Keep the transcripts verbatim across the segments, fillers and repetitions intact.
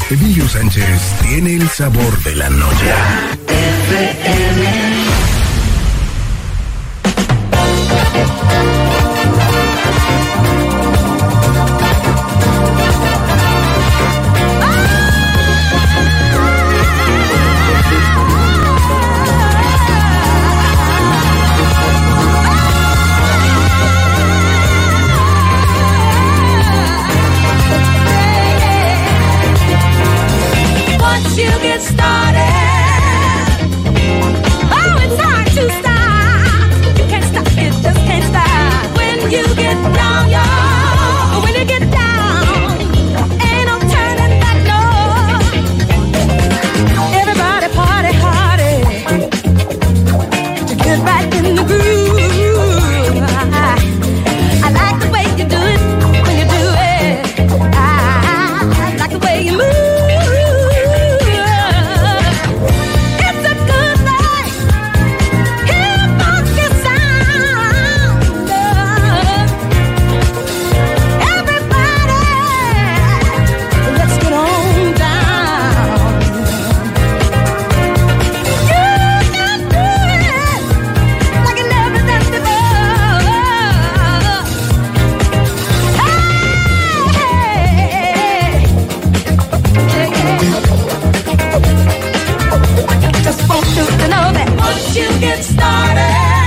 Emilio Sánchez tiene el sabor de la noche. F M. You get started. Oh, it's hard to stop. You can't stop it, just can't stop. When you get down, y'all, when you get down, ain't no turning back, no. Everybody party hardy to get right in the groove. I, I like the way you do it when you do it. I, I like the way you move. You get started.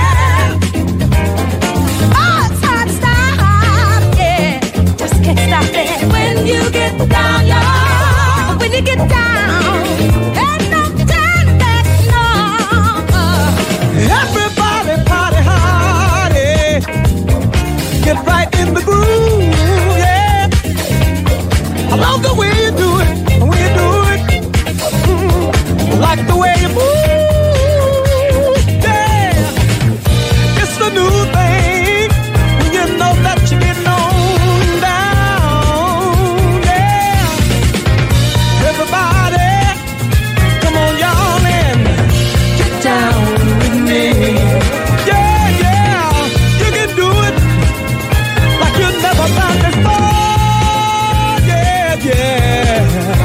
Oh, it's hard to stop. Yeah, just can't stop it. When you get down, y'all. When you get down, ain't no turning back, no. Everybody party hardy. Get right in the groove, yeah. I love the way you do it, the way you do it. Mm, like the way you move. New thing, you know that you're getting on down, yeah. Everybody, come on, y'all, and get down with me. Yeah, yeah, you can do it like you never done before. Yeah, yeah.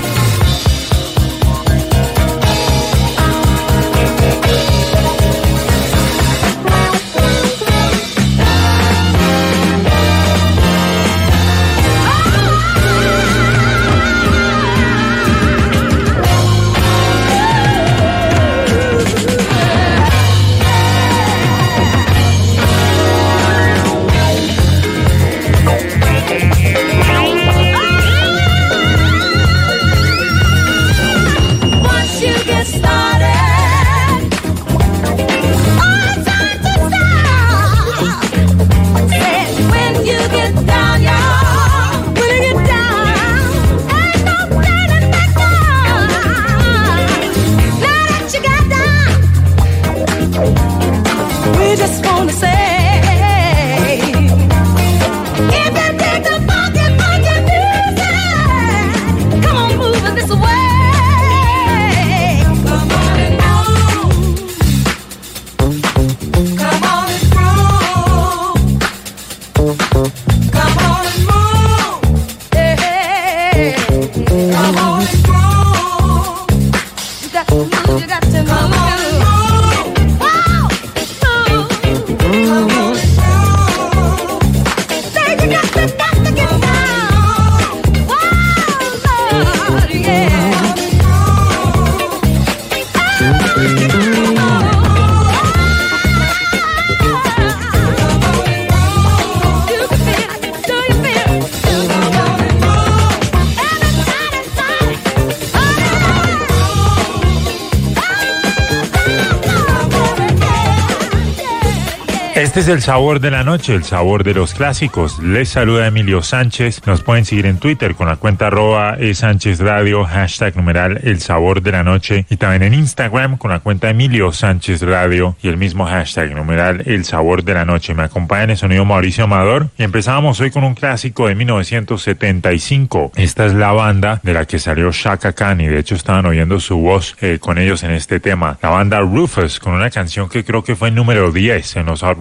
Este es el sabor de la noche, el sabor de los clásicos. Les saluda Emilio Sánchez. Nos pueden seguir en Twitter con la cuenta arroba e Sánchez Radio, hashtag numeral el sabor de la noche. Y también en Instagram con la cuenta Emilio Sánchez Radio y el mismo hashtag numeral el sabor de la noche. Me acompaña en el sonido Mauricio Amador. Y empezamos hoy con un clásico de mil novecientos setenta y cinco. Esta es la banda de la que salió Chaka Khan y de hecho estaban oyendo su voz eh, con ellos en este tema. La banda Rufus con una canción que creo que fue el número diez en los Hot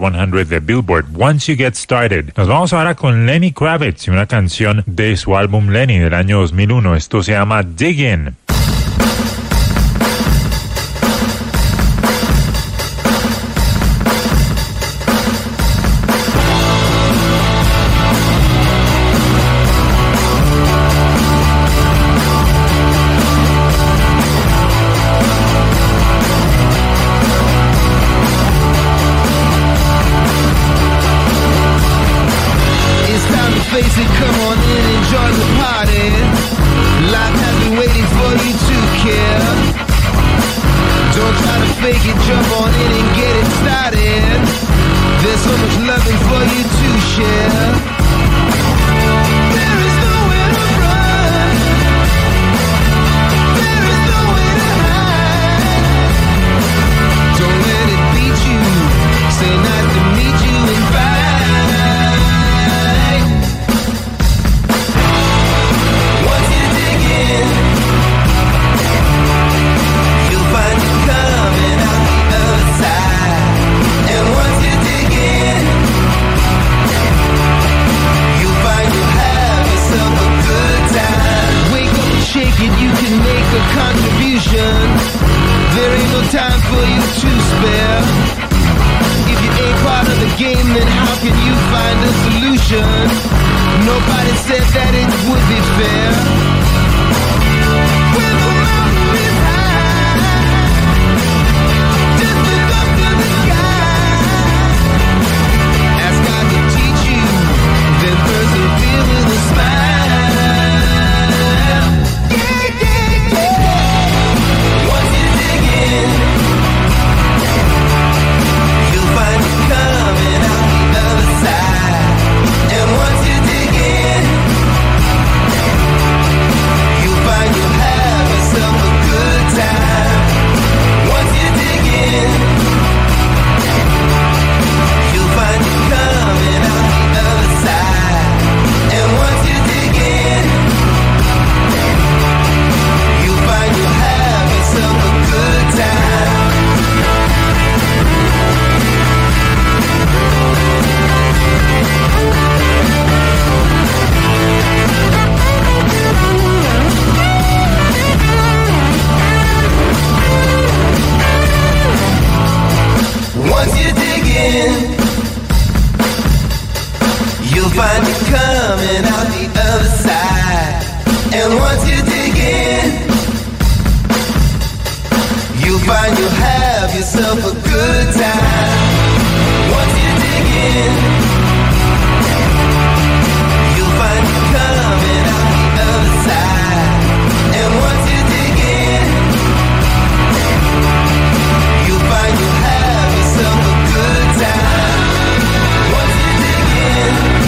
cien de Billboard, Once You Get Started. Nos vamos ahora con Lenny Kravitz y una canción de su álbum Lenny del año dos mil uno. Esto se llama Dig In. Come on in, enjoy the party. Life has been waiting for you to care. Don't try to fake it, jump on in and get it started. There's so much loving for you to share. There is nowhere to run. There is nowhere to hide. Don't let it beat you. Say nice to meet you and bye. You can make a contribution. There ain't no time for you to spare. If you ain't part of the game, then how can you find a solution? Nobody said that it would be fair. When the mountain is high, just look up to the sky. Ask God to teach you, then persevere with a smile. Find you coming out the other side. And once you dig in, you'll find you'll have yourself a good time. Once you dig in, you'll find you coming out the other side. And once you dig in, you'll find you'll have yourself a good time. Once you dig in,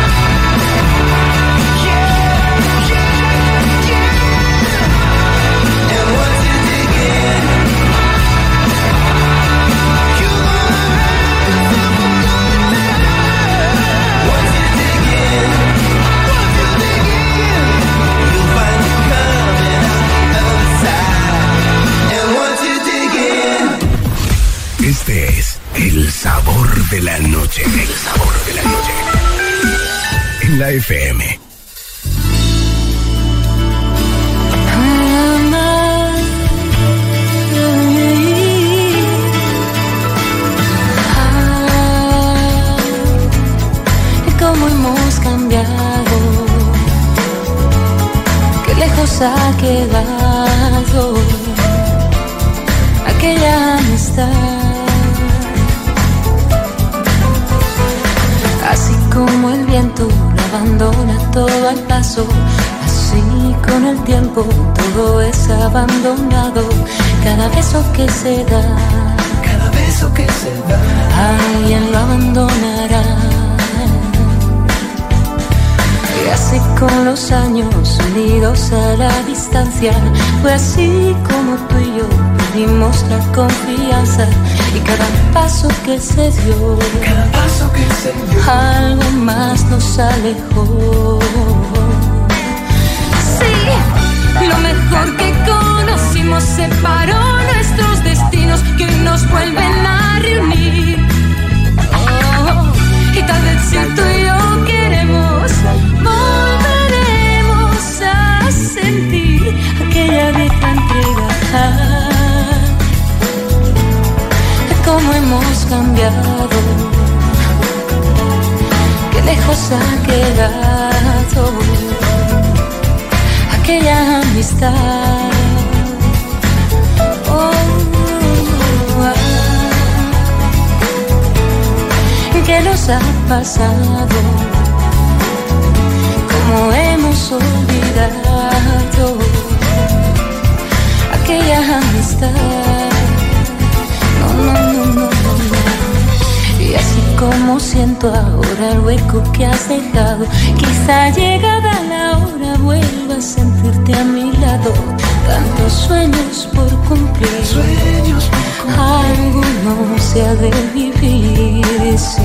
Este es el sabor de la noche. El sabor de la noche. En la F M. Cómo hemos cambiado, qué lejos ha quedado aquella amistad. Así como el viento lo abandona todo al paso, así con el tiempo todo es abandonado. Cada beso que se da, cada beso que se da, alguien lo abandonará. Y así con los años unidos a la distancia, fue así como tú y yo perdimos la confianza. Y cada paso que se dio, cada paso que se dio, algo más nos alejó. Sí, lo mejor que conocimos separó nuestros destinos que nos vuelven a reunir. Oh. cambiado, qué lejos ha quedado aquella amistad. Oh, ah, ¿qué nos ha pasado? ¿Cómo hemos olvidado aquella amistad? No, no, no, no, no. Y así como siento ahora el hueco que has dejado, quizá llegada la hora vuelva a sentirte a mi lado. Tantos sueños por cumplir, sueños por cumplir. Alguno se ha de vivir, sí.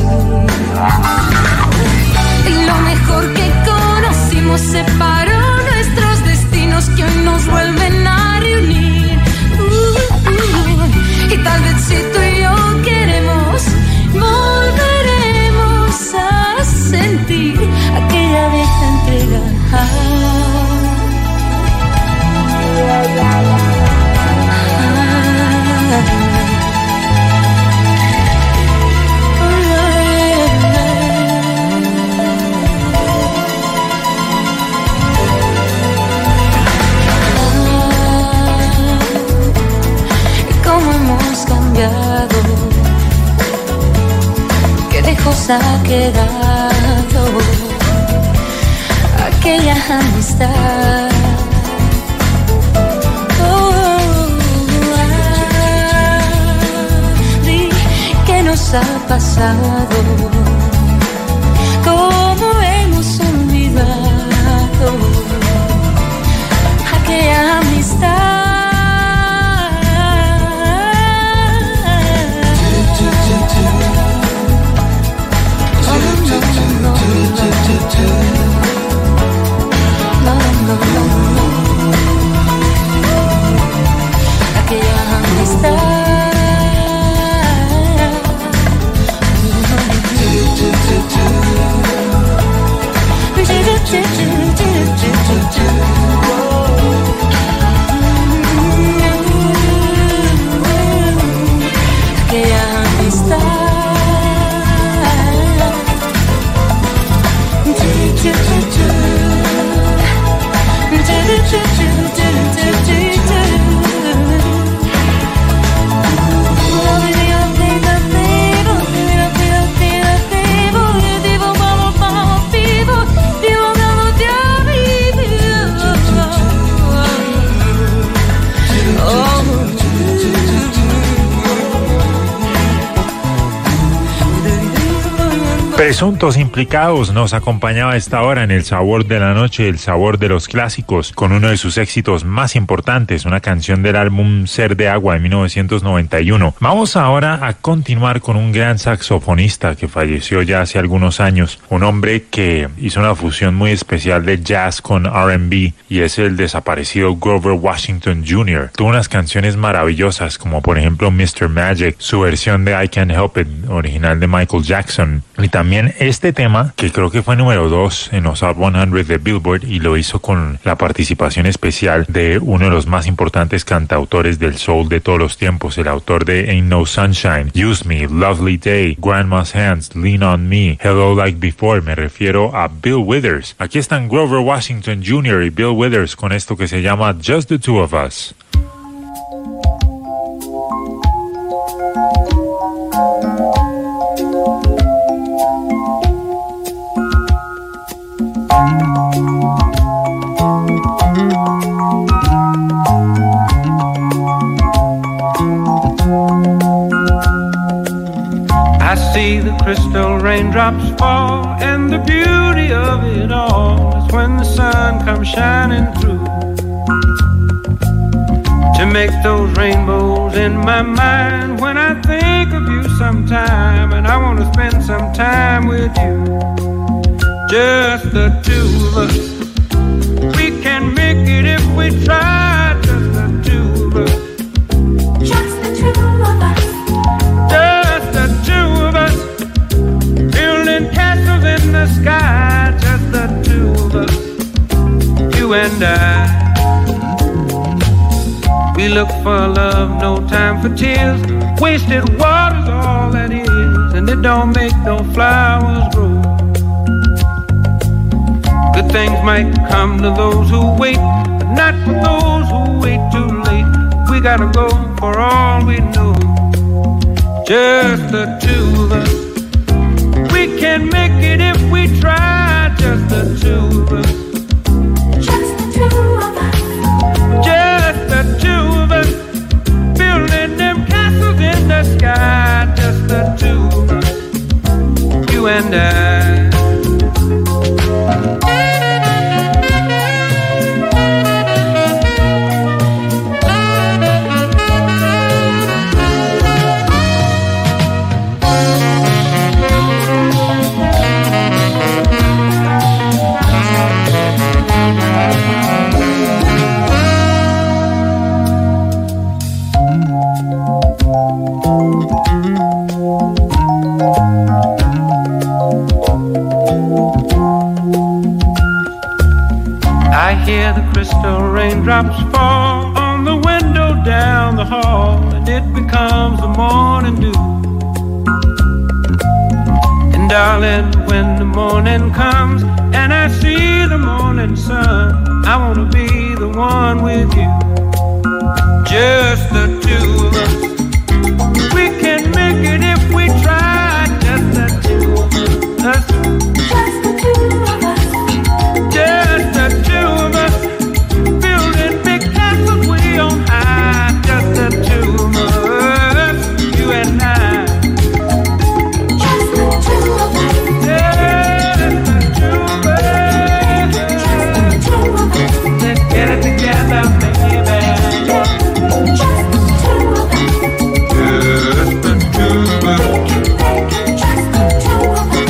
Y lo mejor que conocimos separó nuestros destinos que hoy nos vuelven a reunir. Uh, uh, y tal vez si tú y yo queremos, volveremos a sentir aquella vieja entrega. Cómo hemos cambiado, qué lejos ha quedado aquella amistad. Nos ha pasado, cómo hemos olvidado aquella amistad. No, no, no, no. Aquella amistad. Presuntos implicados nos acompañaba a esta hora en El Sabor de la Noche, el sabor de los clásicos, con uno de sus éxitos más importantes, una canción del álbum Ser de Agua de mil novecientos noventa y uno. Vamos ahora a continuar con un gran saxofonista que falleció ya hace algunos años, un hombre que hizo una fusión muy especial de jazz con R and B, y es el desaparecido Grover Washington junior Tuvo unas canciones maravillosas, como por ejemplo mister Magic, su versión de I Can't Help It, original de Michael Jackson, y también este tema, que creo que fue número dos en los Hot cien de Billboard, y lo hizo con la participación especial de uno de los más importantes cantautores del soul de todos los tiempos, el autor de Ain't No Sunshine, Use Me, Lovely Day, Grandma's Hands, Lean On Me, Hello Like Before. Me refiero a Bill Withers. Aquí están Grover Washington junior y Bill Withers con esto que se llama Just the Two of Us. I see the crystal raindrops fall, and the beauty of it all is when the sun comes shining through to make those rainbows in my mind when I think of you sometime, and I want to spend some time with you. Just the two of us, we can make it if we try. Just the two of us. Just the two of us. Just the two of us, building castles in the sky. Just the two of us, you and I. We look for love, no time for tears. Wasted water's all all that is, and it don't make no flowers grow. Good things might come to those who wait, but not for those who wait too late. We gotta go for all we know, just the two of us. We can make it if we try, just the two of us. Just the two of us. Just the two of us. Building them castles in the sky, just the two of us. You and I. I hear the crystal raindrops fall on the window down the hall, and it becomes the morning dew. And darling, when the morning comes and I see the morning sun, I wanna be the one with you, just the two of us. We can make it if we try, just the two of us. Just the two of us. Just the two of us, building big castles way on high. Just the two of us, you and I. Just the two of us. Just the two of us. Just the two of us. Let's get it together, baby. Just the two of us. Just the two of us. Just the two of us.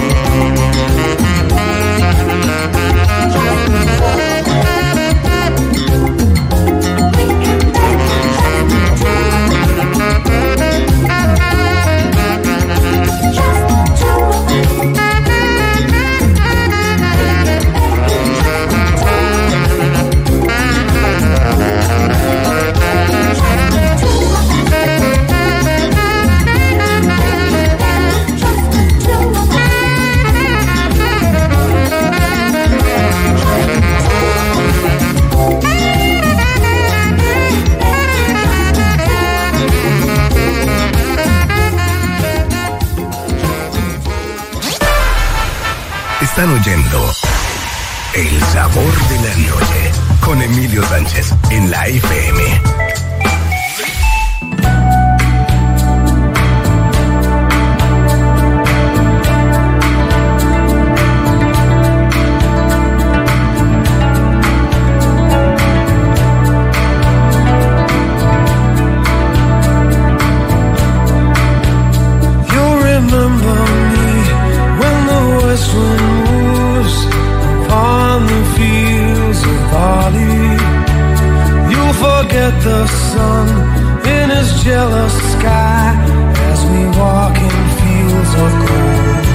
Están oyendo El Sabor de la Noche con Emilio Sánchez en la F M. Forget the sun in his jealous sky as we walk in fields of gold.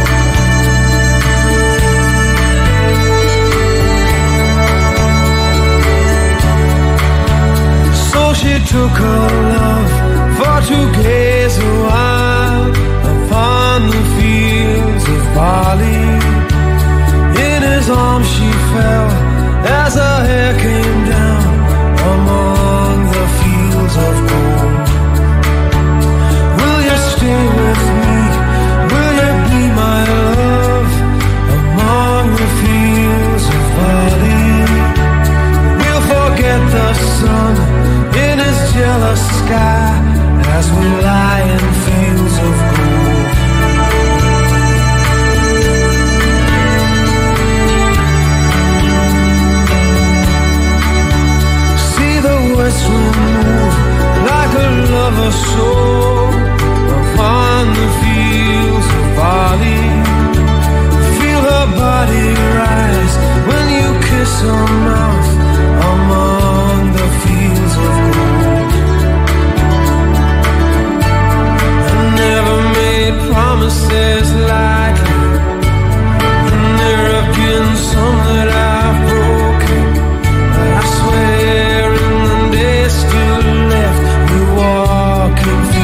So she took her love for to gaze a while upon the fields of barley. In his arms she fell as her hair came down among the fields of gold. Will you stay with me? Will you be my love among the fields of barley? We'll forget the sun in his jealous sky as we lie in fields of gold. West wind move like a lover's soul upon the fields of barley. Feel her body rise when you kiss her mouth among the fields of gold. I never made promises lightly, and there have been some that I've broken. I swear still left, we walk in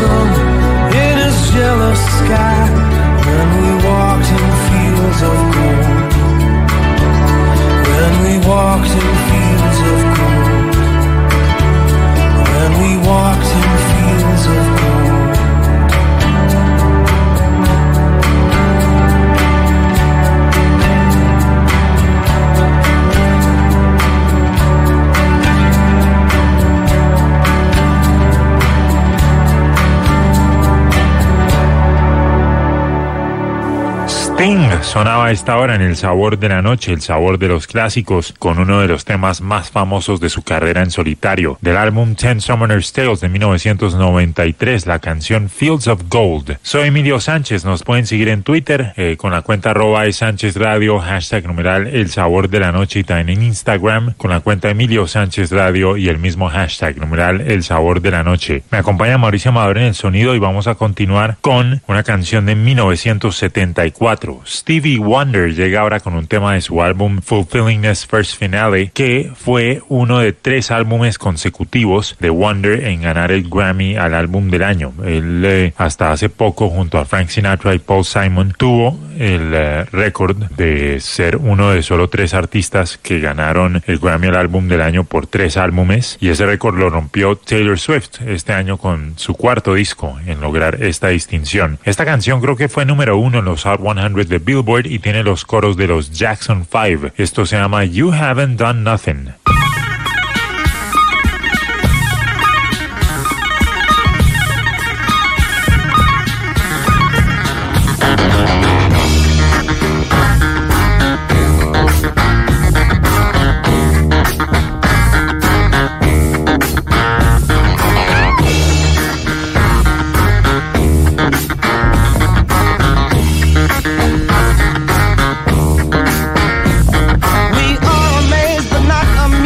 sun in his jealous sky. When we walked in fields of gold. When we walked in fields of gold. When we walked in fields of gold. Sting sonaba a esta hora en El Sabor de la Noche, el sabor de los clásicos, con uno de los temas más famosos de su carrera en solitario. Del álbum Ten Summoner's Tales de mil novecientos noventa y tres, la canción Fields of Gold. Soy Emilio Sánchez, nos pueden seguir en Twitter eh, con la cuenta arroba Sánchez Radio, hashtag numeral El Sabor de la Noche, y también en Instagram con la cuenta Emilio Sánchez Radio y el mismo hashtag numeral El Sabor de la Noche. Me acompaña Mauricio Amador en el sonido y vamos a continuar con una canción de mil novecientos setenta y cuatro. Stevie Wonder llega ahora con un tema de su álbum Fulfillingness First Finale, que fue uno de tres álbumes consecutivos de Wonder en ganar el Grammy al álbum del año. Él eh, hasta hace poco, junto a Frank Sinatra y Paul Simon, tuvo el eh, récord de ser uno de solo tres artistas que ganaron el Grammy al álbum del año por tres álbumes, y ese récord lo rompió Taylor Swift este año con su cuarto disco en lograr esta distinción. Esta canción creo que fue número uno en los Hot cien de Billboard y tiene los coros de los Jackson Five. Esto se llama You Haven't Done Nothing. We are amazed but not amazed.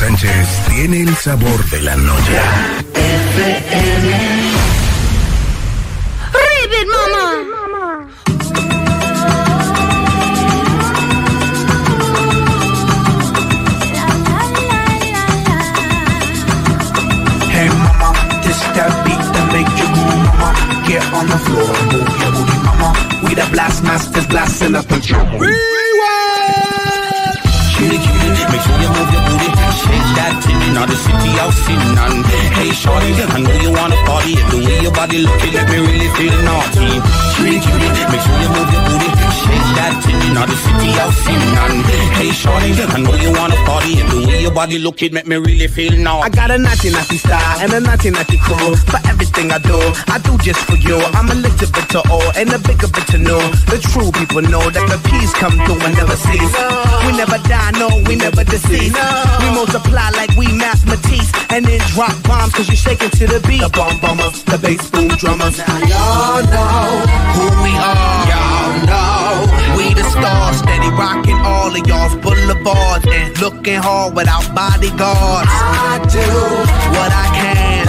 Sánchez tiene el sabor de la noche. F M. Ribbit, mama. Hey mama, this that beat that make you move, mama. Get on the floor and move your booty, mama. We the blast masters blasting up the drum. Cutie, cutie, make sure you move your booty. Shake that titty, now the city out sitting on. Hey shorty, I know you wanna party. The way your body looking, let me really feel naughty. Cutie, cutie, make sure you move your booty. Shake that titty, now the city out sitting on. Hey shorty, I know you wanna party. The way your body looking, make me really feel naughty. I got a naughty, naughty style and a naughty, naughty crew. For everything I do, I do just for you. I'm a little bit to all and a bigger bit to know. The true people know that the peace come through and never cease. We never die, no, we never deceive. We multiply like we Mass Matisse and then drop bombs cause you're shaking to the beat. The bomb bombers, the bass boom drummers. Now y'all know who we are. Y'all know we the stars, steady rocking all of y'all's boulevards and looking hard without bodyguards. I do what I can.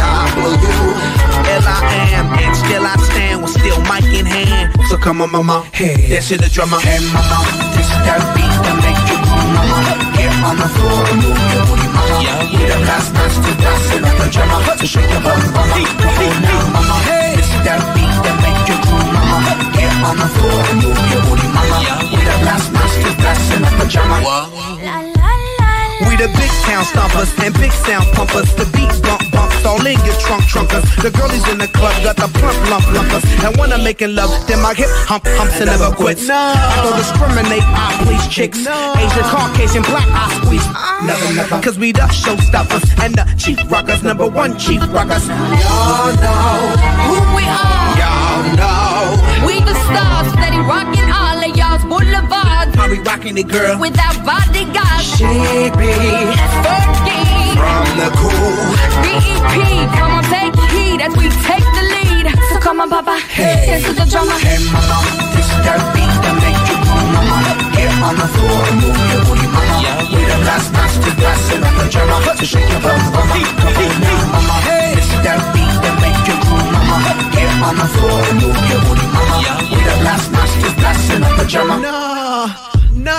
W L I am and still I stand with still mic in hand. So come on, mama, hey, this is the drummer. Hey, mama, this that beat that make you move, mama. Get on the floor and move your booty, mama. Yeah, yeah. We the last master dancing up the drummer. So shake your bum, mama. Come on now, mama. Hey. This that beat that make you move, mama. Get on the floor and move your booty, mama. Yeah, yeah. We the last master dancing up the drummer. La, la, we the big town stompers and big sound pumpers. The beat bump bumps all in your trunk trunkers. The girlies in the club got the plump lump lumpers. And when I'm making love, then my hip hump humps and never quits. No. I don't discriminate, I please chicks. No. Asian, Caucasian, black, I squeeze. Never, never. Cause we the showstoppers and the chief rockers, number one chief rockers. Y'all know who we are. Y'all know we the stars, steady rocking all of y'all's boulevards. How we rocking it, girl? Without bodyguards. She be Fergie from the cool B E P. Come on, take heed as we take the lead. So come on, papa, hey, this is the drummer. Hey, mama, this that beat that make you move, mama. Get on the floor and move your booty, mama. Yeah, yeah. We the last master dancing up the drummer. So shake your bum, mama. Come on now, mama. Hey. This that beat that make you move, mama. Get on the floor and move your booty, mama. Yeah, yeah. We the last master dancing up the drummer. No, no.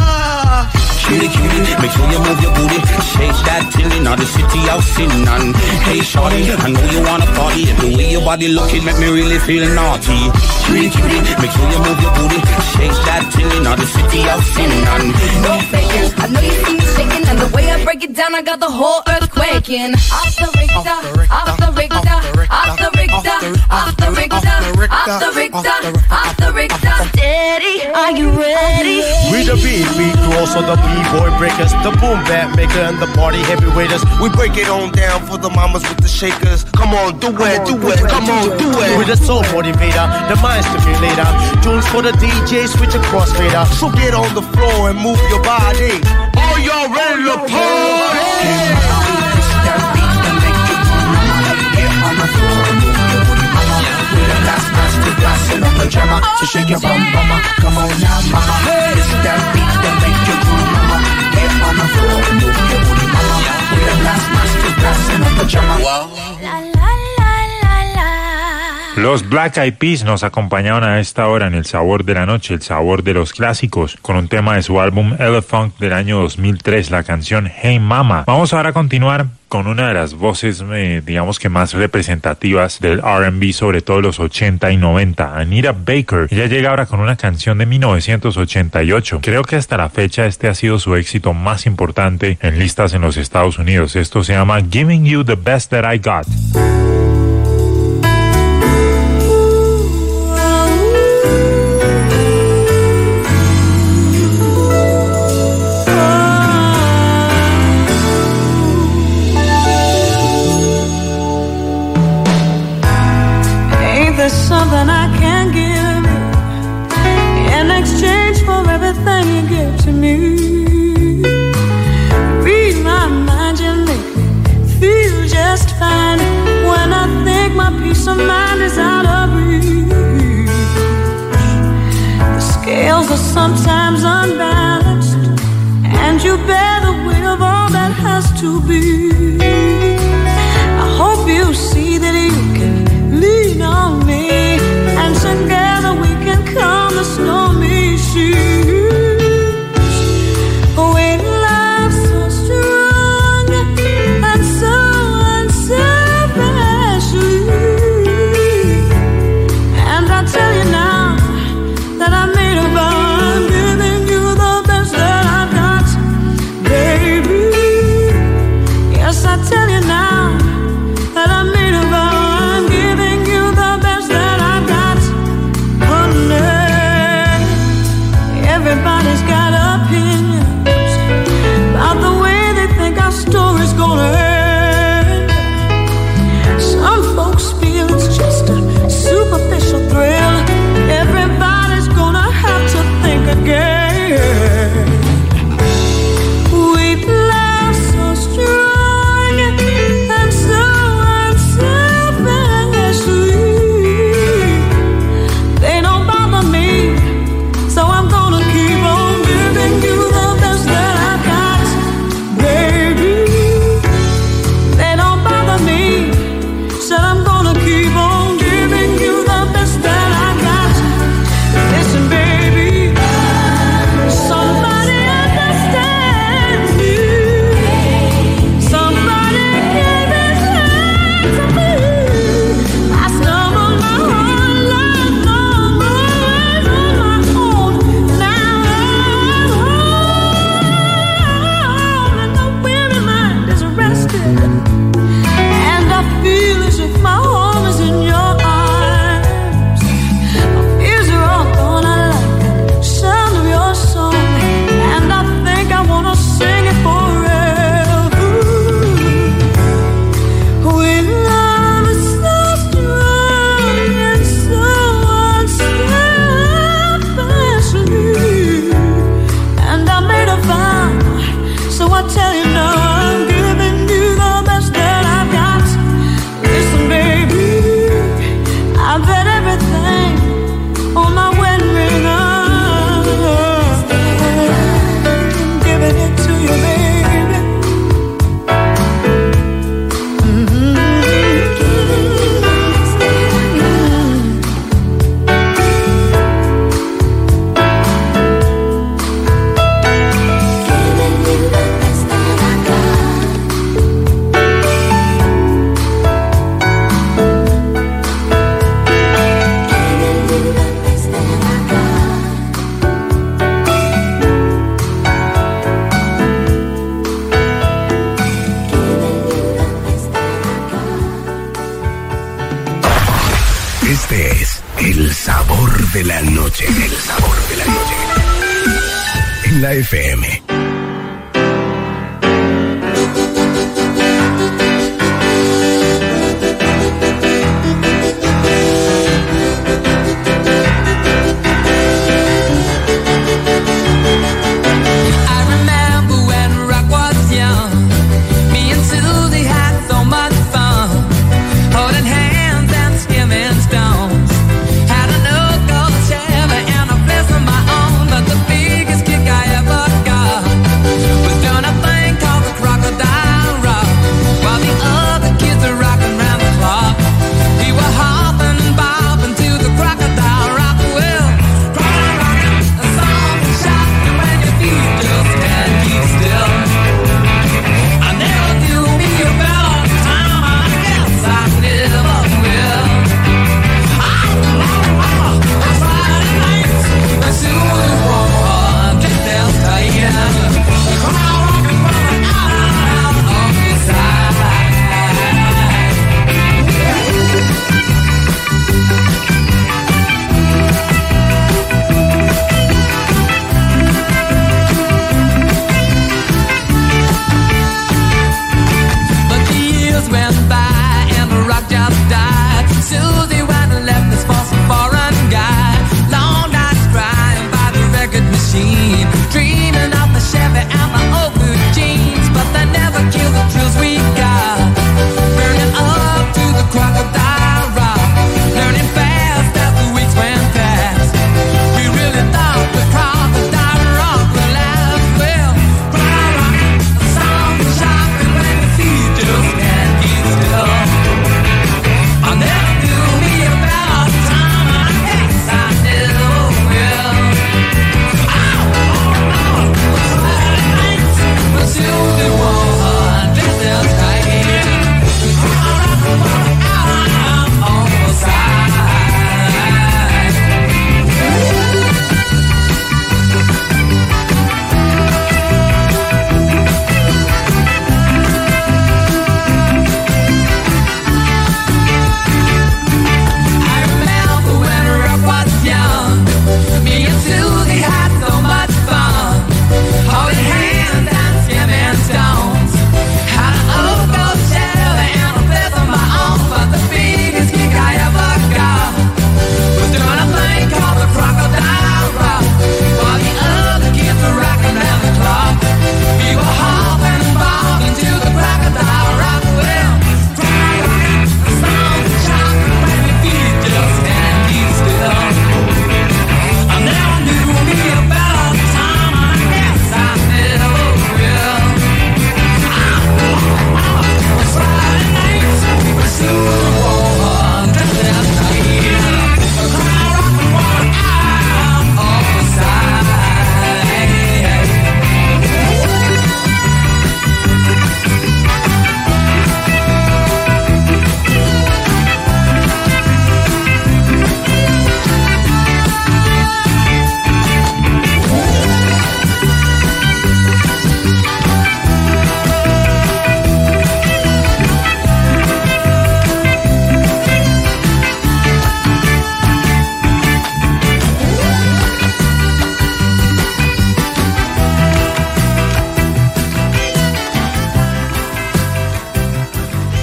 Cutie, cutie, make sure you move your booty. Shake that tilly, now the city out sitting on. Hey shorty, I know you wanna party. The way your body looking make me really feel naughty. Cutie, cutie, make sure you move your booty. Shake that tilly, now the city out sitting on. No faking, I know you see me shaking. And the way I break it down, I got the whole earth quaking. Off the Richter, off the Richter, off the Richter, off the Richter, off the Richter, off the Richter. Steady, are you ready? We the beat, beat also the B-boy breakers, the boom bap maker and the party heavyweighters. We break it on down for the mamas with the shakers. Come on, do it, do it, come on, do it. We're the soul motivator, the mind stimulator. Tunes for the D J, switch across fader. So get on the floor and move your body. Are y'all ready to party? So shake your bum, mama. Come on now, mama. Hey. This is that beat that make you move, mama. Get on the floor and move your booty, mama. We the last master dancing up the drama. La, la, la, la, la. Los Black Eyed Peas nos acompañaron a esta hora en El Sabor de la Noche, el sabor de los clásicos, con un tema de su álbum Elephant del año dos mil tres, la canción Hey Mama. Vamos ahora a continuar con una de las voces, eh, digamos que más representativas del R and B, sobre todo los ochenta y noventa, Anita Baker. Ella llega ahora con una canción de mil novecientos ochenta y ocho. Creo que hasta la fecha este ha sido su éxito más importante en listas en los Estados Unidos. Esto se llama Giving You the Best That I Got. There's something I can give you in exchange for everything you give to me. Read my mind, you make me feel just fine. When I think my peace of mind is out of reach, the scales are sometimes unbalanced, and you bear the weight of all that it has to be. I hope you see that you can lean on me, and together we can calm the stormy seas. When love's so strong and so unselfishly, and I tell you now that I made a vow, I'm giving you the best that I've got, baby. Yes, I tell you now that I made a vow, I'm giving you the best that I've got, honey. Everybody's got opinions about the way they think our story's gonna end. Some folks feel it's just a superficial thrill. Everybody's gonna have to think again. We love so strong and so unselfishly. They don't bother me, so I'm gonna keep on giving you the best that I've got, baby. They don't bother me, so I'm gonna keep on giving you the best that I got. Listen, baby, somebody understand me. Somebody give his hand to me. I stumbled my whole life long ways on my own. Now I'm home, and the weary mind is rested, and I feel as if my home is in your arms. My fears are all gone, I like the sound of your song, and I think I wanna sing it forever. When love is so strong and so unselfishly, and I made a vow, so I tell you now I'm giving you the best that I've got. Listen, baby, I bet everything on my wedding ring. I'm giving it to you, baby. Mm-hmm. Este es el sabor de la noche. El sabor de la noche. En la F M. I remember when rock was young. Me and Susie had so much fun, holding hands and skimming stones. Had a no-go Chevy and a place of my own, but the biggest kick I ever got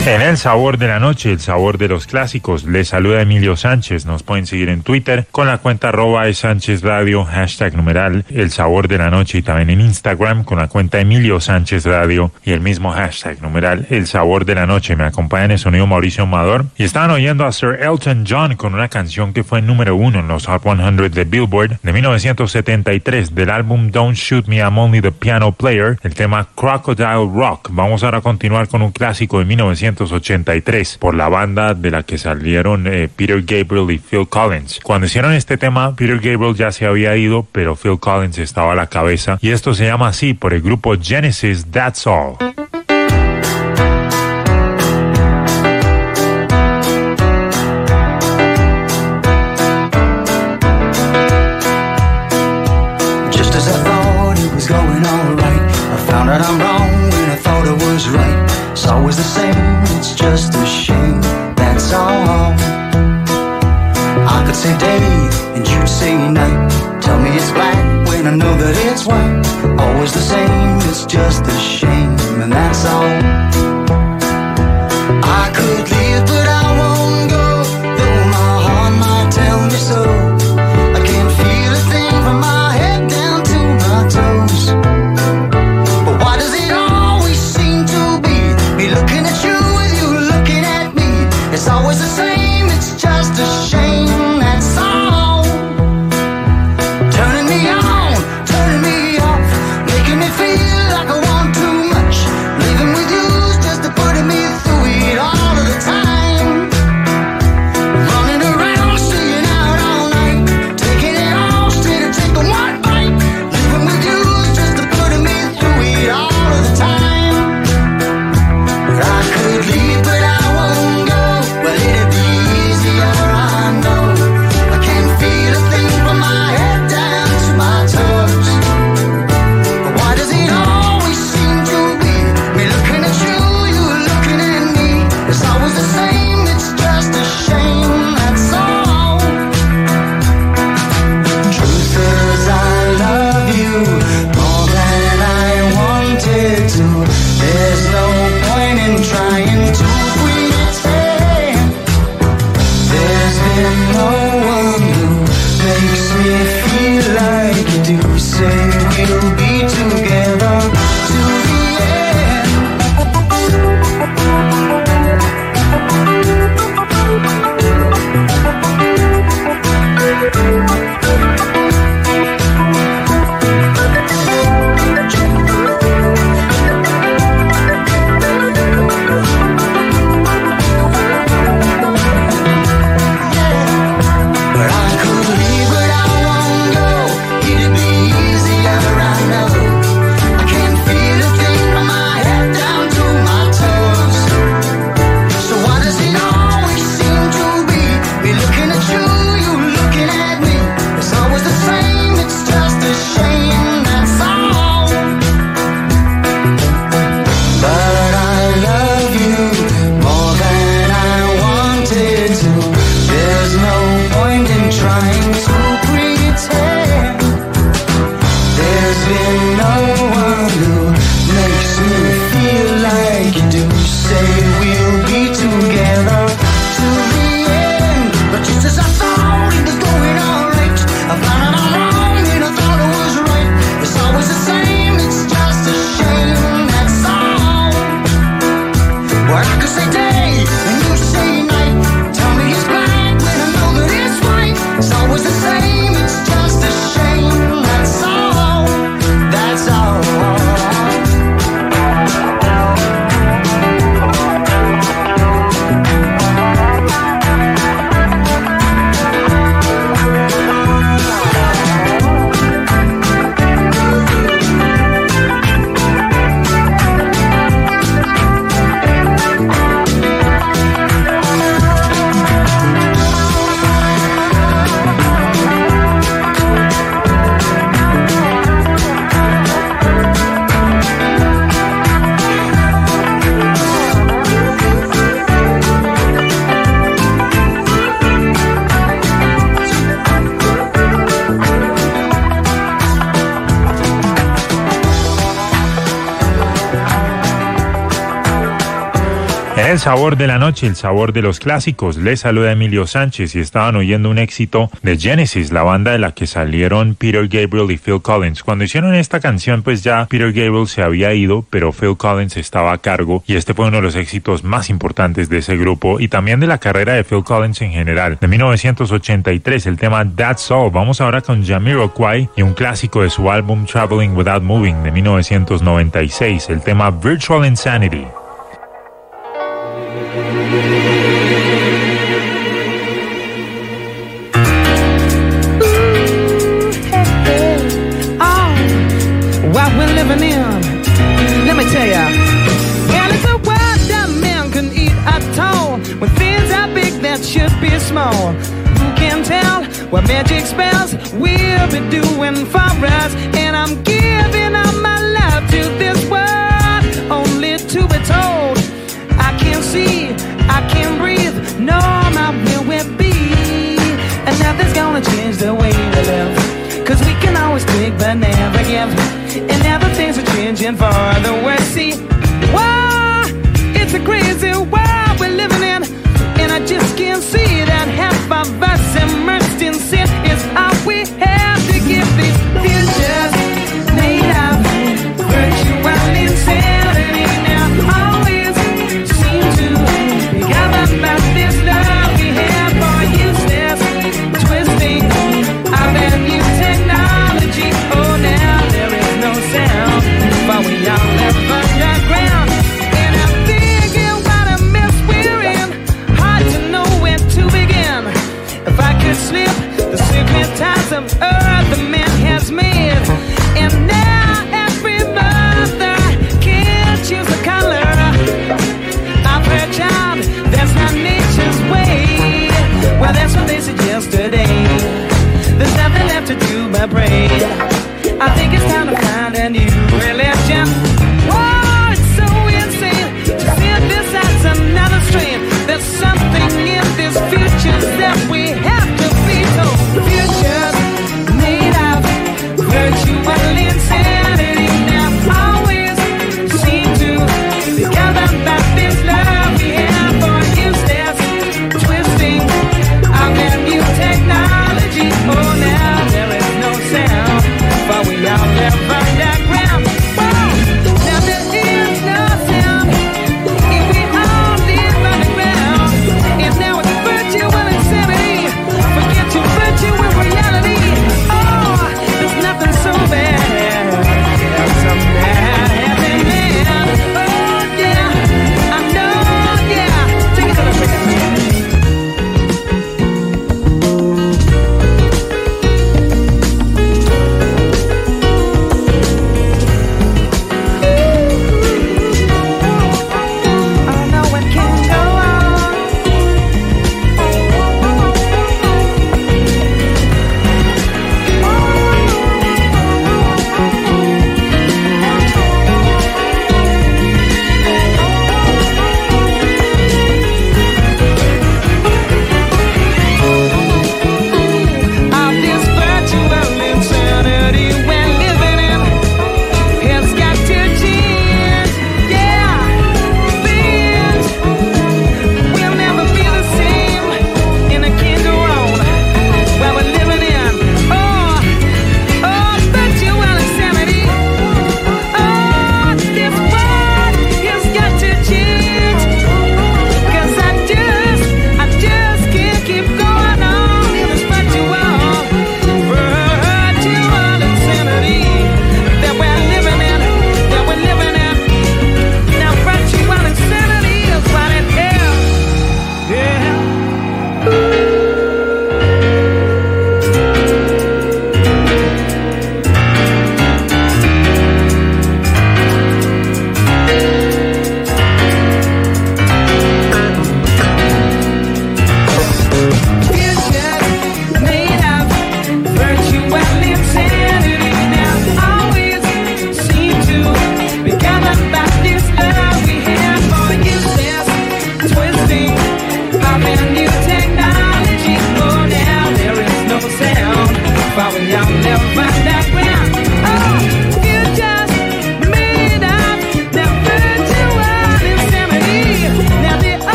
En El Sabor de la Noche, el sabor de los clásicos, les saluda Emilio Sánchez. Nos pueden seguir en Twitter con la cuenta arroba es Sánchez Radio, hashtag numeral El Sabor de la Noche, y también en Instagram con la cuenta Emilio Sánchez Radio y el mismo hashtag numeral El Sabor de la Noche. Me acompaña en el sonido Mauricio Amador y estaban oyendo a Sir Elton John con una canción que fue número uno en los Hot cien de Billboard de mil novecientos setenta y tres del álbum Don't Shoot Me, I'm Only the Piano Player, el tema Crocodile Rock. Vamos ahora a continuar con un clásico de mil novecientos ochenta y tres por la banda de la que salieron eh, Peter Gabriel y Phil Collins. Cuando hicieron este tema, Peter Gabriel ya se había ido, pero Phil Collins estaba a la cabeza, y esto se llama así por el grupo Genesis, That's All. Just as I thought it was going all right, I found out I'm wrong when I thought it was right. It's always the same, it's just a shame, that's all. I could say day and you'd say night. Tell me it's black when I know that it's white. Always the same, it's just a shame, and that's all. I could leave but I won't go, though my heart might tell me so. I can't feel a thing from my head down to my toes. But why does it always seem to be me looking at you and you looking at me? It's always the same, it's just a shame, that's all. Turning me on, turning me off, making me feel like I want too much. Living with you En el sabor de la noche, el sabor de los clásicos, les saluda Emilio Sánchez y estaban oyendo un éxito de Genesis, la banda de la que salieron Peter Gabriel y Phil Collins. Cuando hicieron esta canción, pues ya Peter Gabriel se había ido, pero Phil Collins estaba a cargo y este fue uno de los éxitos más importantes de ese grupo y también de la carrera de Phil Collins en general. De mil novecientos ochenta y tres, el tema That's All. Vamos ahora con Jamiroquai y un clásico de su álbum Traveling Without Moving de mil novecientos noventa y seis, el tema Virtual Insanity. What we're living in, let me tell ya. Well, it's a world that man can eat at all. When things are big that should be small. Who can tell what magic spells we'll be doing for us? And I'm giving all my love to this world, only to be told I can't see, I can't breathe, no, not where we'll be. And nothing's gonna change the way we live, 'cause we can always take but never give. And now the things are changing for the worse. See, wow, it's a crazy world we're living in, and I just can't see that half of us immersed in sin is all we have to give these futures made of virtual insanity. Now always seem to be gathered about this love we have for useless twisting of that new technology. Oh, now there is no sound, but we all left underground. And I'm thinking what a mess we're in, hard to know where to begin. If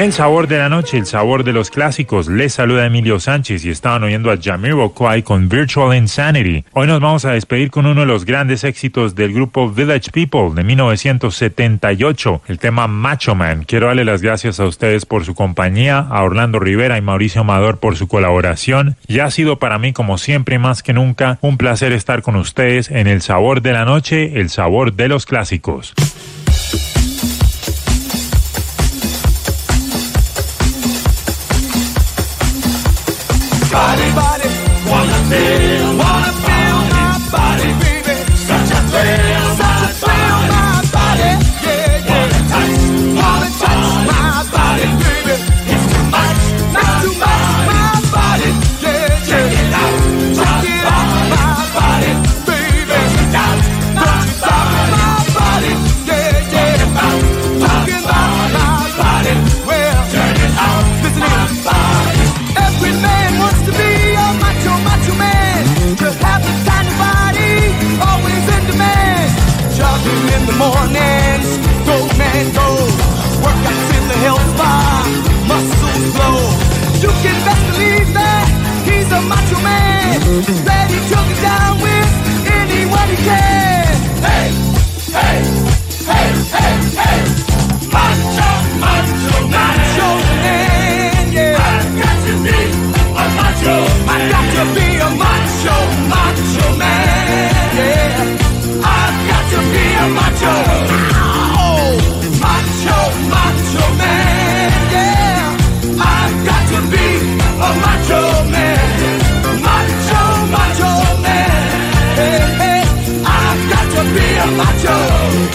En el sabor de la noche, el sabor de los clásicos, les saluda Emilio Sánchez y estaban oyendo a Jamiroquai con Virtual Insanity. Hoy nos vamos a despedir con uno de los grandes éxitos del grupo Village People de mil novecientos setenta y ocho, el tema Macho Man. Quiero darle las gracias a ustedes por su compañía, a Orlando Rivera y Mauricio Amador por su colaboración. Y ha sido para mí, como siempre, más que nunca, un placer estar con ustedes en el sabor de la noche, el sabor de los clásicos. Body, body, wanna feel, wanna feel my body, baby. Such a thrill, such a thrill, my body, yeah, yeah. Wanna touch, wanna touch my body, baby. It's too much, not too much, my body, yeah, yeah. Check it out, check it out, my body, baby. Check it out, don't you stop my body, yeah, yeah. Talking about my body, well, check it out, listen to my body. Every man wants to be a macho, macho man. To have the kind of body, always in demand. Jogging in the mornings, go man go. Workouts in the health spa, muscles glow. You can best believe that he's a macho man. Ready to get down with anyone he can. Hey, hey, hey, hey, hey. Macho, macho, macho man, yeah. I've got to be a macho. I've got to be a macho, macho man, yeah. I've got to be a macho. Oh, macho, macho man, yeah. I've got to be a macho man. Macho, macho man, hey, hey. I've got to be a macho.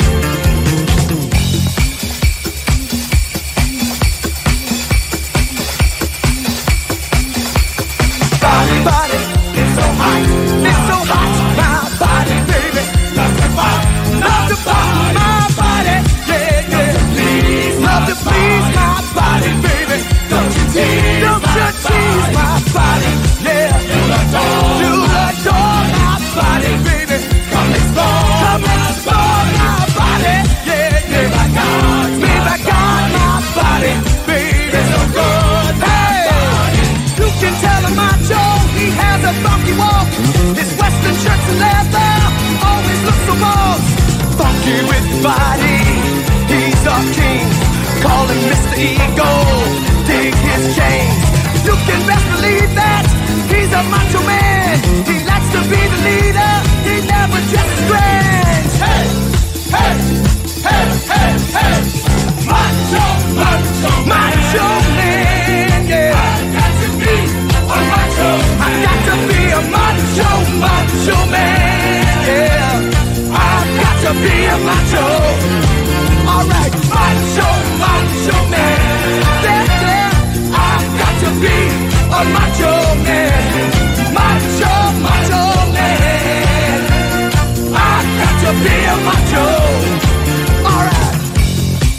Body, body, it's so hot, it's so hot, my body, baby. Love to pop, love to pop, my body, yeah, yeah. Please, love to please my body, baby. Don't you tease, don't you tease my body, yeah. You adore, you adore my body, baby. Come explore, come explore my body, yeah, yeah. My God, me, my God, my body, baby, so good, hey. You can tell him macho, he has a funky walk. His western shirts and leather always look so boss. Funky with body, he's a king. Call him Mister Ego, dig his chains. You can best believe that he's a macho man. He likes to be the leader, he never dresses grand. Hey, hey, hey, hey, hey. Macho, macho, macho man, yeah. I got to be a macho. I got to be a macho, macho man, yeah. I've got to be a macho. Alright, macho, macho man, yeah, yeah. I've got to be a macho man. Macho, macho man. I've got to be a macho. Alright.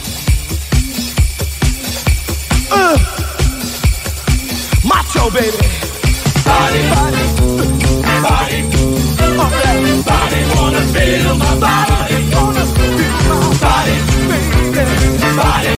Uh, macho, baby.